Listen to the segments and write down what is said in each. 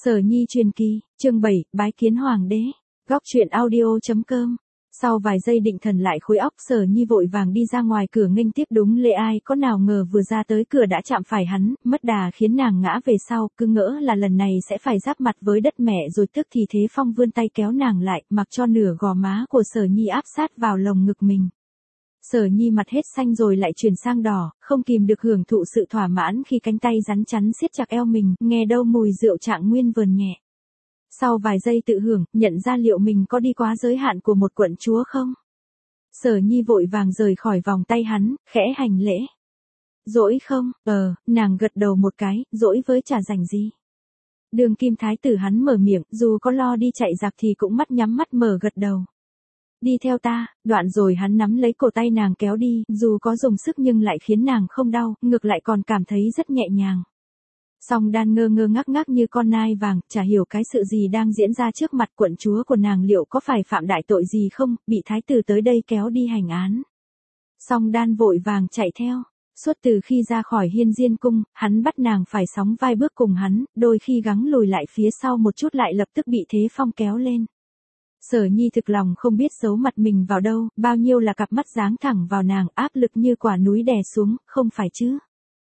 Sở Nhi truyền kỳ, chương 7, bái kiến hoàng đế. Góc truyện audio.com. Sau vài giây định thần lại khối óc, Sở Nhi vội vàng đi ra ngoài cửa nghênh tiếp đúng lễ, ai có nào ngờ vừa ra tới cửa đã chạm phải hắn, mất đà khiến nàng ngã về sau, cứ ngỡ là lần này sẽ phải giáp mặt với đất mẹ rồi, tức thì Thế Phong vươn tay kéo nàng lại, mặc cho nửa gò má của Sở Nhi áp sát vào lồng ngực mình. Sở Nhi mặt hết xanh rồi lại chuyển sang đỏ, không kìm được hưởng thụ sự thỏa mãn khi cánh tay rắn chắn siết chặt eo mình, nghe đâu mùi rượu Trạng Nguyên vờn nhẹ. Sau vài giây tự hưởng, nhận ra liệu mình có đi quá giới hạn của một quận chúa không? Sở Nhi vội vàng rời khỏi vòng tay hắn, khẽ hành lễ. Dỗi không? Nàng gật đầu một cái, dỗi với chả rảnh gì. Đường Kim Thái tử hắn mở miệng, dù có lo đi chạy giặc thì cũng mắt nhắm mắt mở gật đầu. Đi theo ta, đoạn rồi hắn nắm lấy cổ tay nàng kéo đi, dù có dùng sức nhưng lại khiến nàng không đau, ngược lại còn cảm thấy rất nhẹ nhàng. Song Đan ngơ ngơ ngác ngác như con nai vàng, chả hiểu cái sự gì đang diễn ra trước mặt quận chúa của nàng, liệu có phải phạm đại tội gì không, bị thái tử tới đây kéo đi hành án. Song Đan vội vàng chạy theo. Suốt từ khi ra khỏi Hiên Diên Cung, hắn bắt nàng phải sóng vai bước cùng hắn, đôi khi gắng lùi lại phía sau một chút lại lập tức bị Thế Phong kéo lên. Sở Nhi thực lòng không biết giấu mặt mình vào đâu, bao nhiêu là cặp mắt giáng thẳng vào nàng, áp lực như quả núi đè xuống, không phải chứ.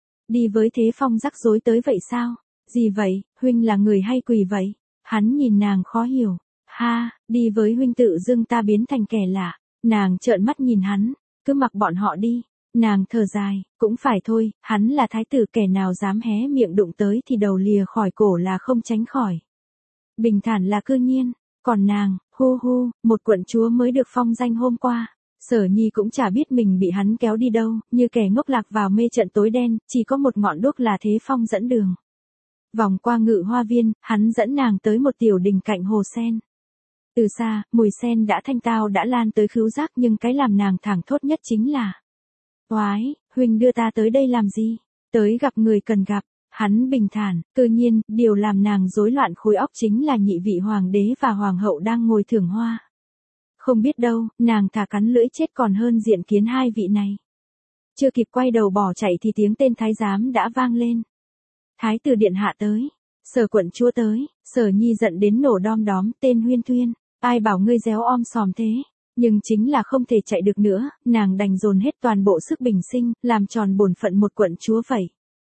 Đi với Thế Phong rắc rối tới vậy sao? Gì vậy, huynh là người hay quỷ vậy? Hắn nhìn nàng khó hiểu. Ha, đi với huynh tự dưng ta biến thành kẻ lạ. Nàng trợn mắt nhìn hắn, cứ mặc bọn họ đi. Nàng thở dài, cũng phải thôi, hắn là thái tử, kẻ nào dám hé miệng đụng tới thì đầu lìa khỏi cổ là không tránh khỏi. Bình thản là cư nhiên, còn nàng, một quận chúa mới được phong danh hôm qua. Sở Nhi cũng chả biết mình bị hắn kéo đi đâu, như kẻ ngốc lạc vào mê trận tối đen, chỉ có một ngọn đuốc là Thế Phong dẫn đường. Vòng qua Ngự Hoa Viên, hắn dẫn nàng tới một tiểu đình cạnh hồ sen. Từ xa, mùi sen đã thanh tao đã lan tới khứu giác, nhưng cái làm nàng thảng thốt nhất chính là: Oái, huynh đưa ta tới đây làm gì? Tới gặp người cần gặp. Hắn bình thản, tự nhiên, điều làm nàng rối loạn khối óc chính là nhị vị hoàng đế và hoàng hậu đang ngồi thưởng hoa. Không biết đâu, nàng thà cắn lưỡi chết còn hơn diện kiến hai vị này. Chưa kịp quay đầu bỏ chạy thì tiếng tên thái giám đã vang lên. Thái tử điện hạ tới, Sở quận chúa tới. Sở Nhi giận đến nổ đom đóm, tên huyên thuyên, ai bảo ngươi réo om sòm thế. Nhưng chính là không thể chạy được nữa, nàng đành dồn hết toàn bộ sức bình sinh, làm tròn bổn phận một quận chúa vậy.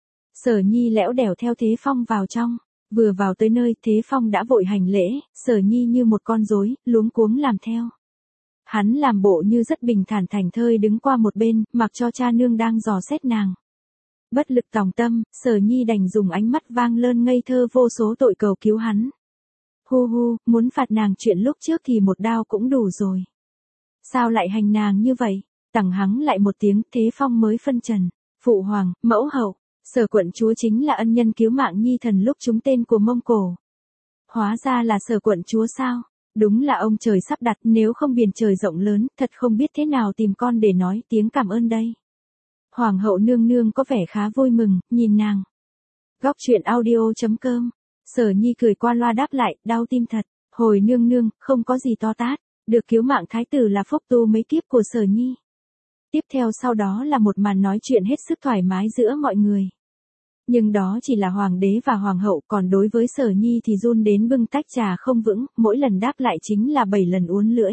Sở Nhi lẽo đẻo theo Thế Phong vào trong. Vừa vào tới nơi, Thế Phong đã vội hành lễ, Sở Nhi như một con rối, luống cuống làm theo. Hắn làm bộ như rất bình thản thảnh thơi đứng qua một bên, mặc cho cha nương đang dò xét nàng. Bất lực tòng tâm, Sở Nhi đành dùng ánh mắt vang lơn ngây thơ vô số tội cầu cứu hắn. Muốn phạt nàng chuyện lúc trước thì một đao cũng đủ rồi. Sao lại hành nàng như vậy? Tằng hắng lại một tiếng, Thế Phong mới phân trần. Phụ hoàng, mẫu hậu, Sở quận chúa chính là ân nhân cứu mạng Nhi thần lúc trúng tên của Mông Cổ. Hóa ra là Sở quận chúa sao? Đúng là ông trời sắp đặt, nếu không biển trời rộng lớn, thật không biết thế nào tìm con để nói tiếng cảm ơn đây. Hoàng hậu nương nương có vẻ khá vui mừng, nhìn nàng. Góc truyện audio.com. Sở Nhi cười qua loa đáp lại, đau tim thật. Hồi nương nương, không có gì to tát. Được cứu mạng thái tử là phúc tu mấy kiếp của Sở Nhi. Tiếp theo sau đó là một màn nói chuyện hết sức thoải mái giữa mọi người. Nhưng đó chỉ là hoàng đế và hoàng hậu, còn đối với Sở Nhi thì run đến bưng tách trà không vững, mỗi lần đáp lại chính là 7 lần uốn lưỡi.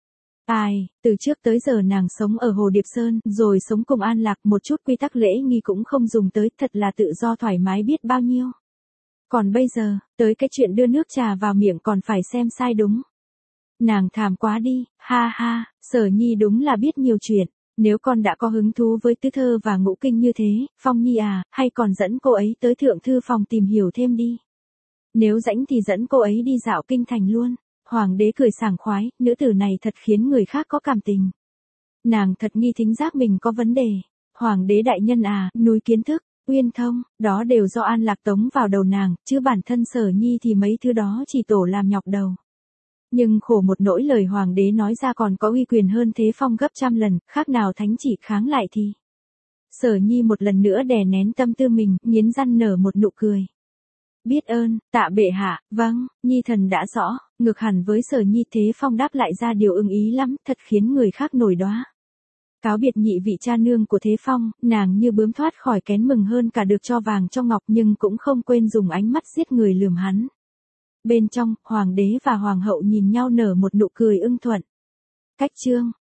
Từ trước tới giờ nàng sống ở Hồ Điệp Sơn, rồi sống cùng An Lạc, một chút quy tắc lễ nghi cũng không dùng tới, thật là tự do thoải mái biết bao nhiêu. Còn bây giờ, tới cái chuyện đưa nước trà vào miệng còn phải xem sai đúng. Nàng thảm quá đi, ha, Sở Nhi đúng là biết nhiều chuyện. Nếu con đã có hứng thú với tứ thơ và ngũ kinh như thế, Phong Nhi à, hay còn dẫn cô ấy tới thượng thư phòng tìm hiểu thêm đi. Nếu rảnh thì dẫn cô ấy đi dạo kinh thành luôn. Hoàng đế cười sảng khoái, nữ tử này thật khiến người khác có cảm tình. Nàng thật nghi thính giác mình có vấn đề. Hoàng đế đại nhân à, núi kiến thức, uyên thông, đó đều do An Lạc tống vào đầu nàng, chứ bản thân Sở Nhi thì mấy thứ đó chỉ tổ làm nhọc đầu. Nhưng khổ một nỗi lời hoàng đế nói ra còn có uy quyền hơn Thế Phong gấp trăm lần, khác nào thánh chỉ kháng lại thì. Sở Nhi một lần nữa đè nén tâm tư mình, nghiến răng nở một nụ cười. Biết ơn, tạ bệ hạ, vâng, Nhi thần đã rõ. Ngược hẳn với Sở Nhi, Thế Phong đáp lại ra điều ưng ý lắm, thật khiến người khác nổi đoá. Cáo biệt nhị vị cha nương của Thế Phong, nàng như bướm thoát khỏi kén mừng hơn cả được cho vàng cho ngọc, nhưng cũng không quên dùng ánh mắt giết người lườm hắn. Bên trong, hoàng đế và hoàng hậu nhìn nhau nở một nụ cười ưng thuận. Cách chương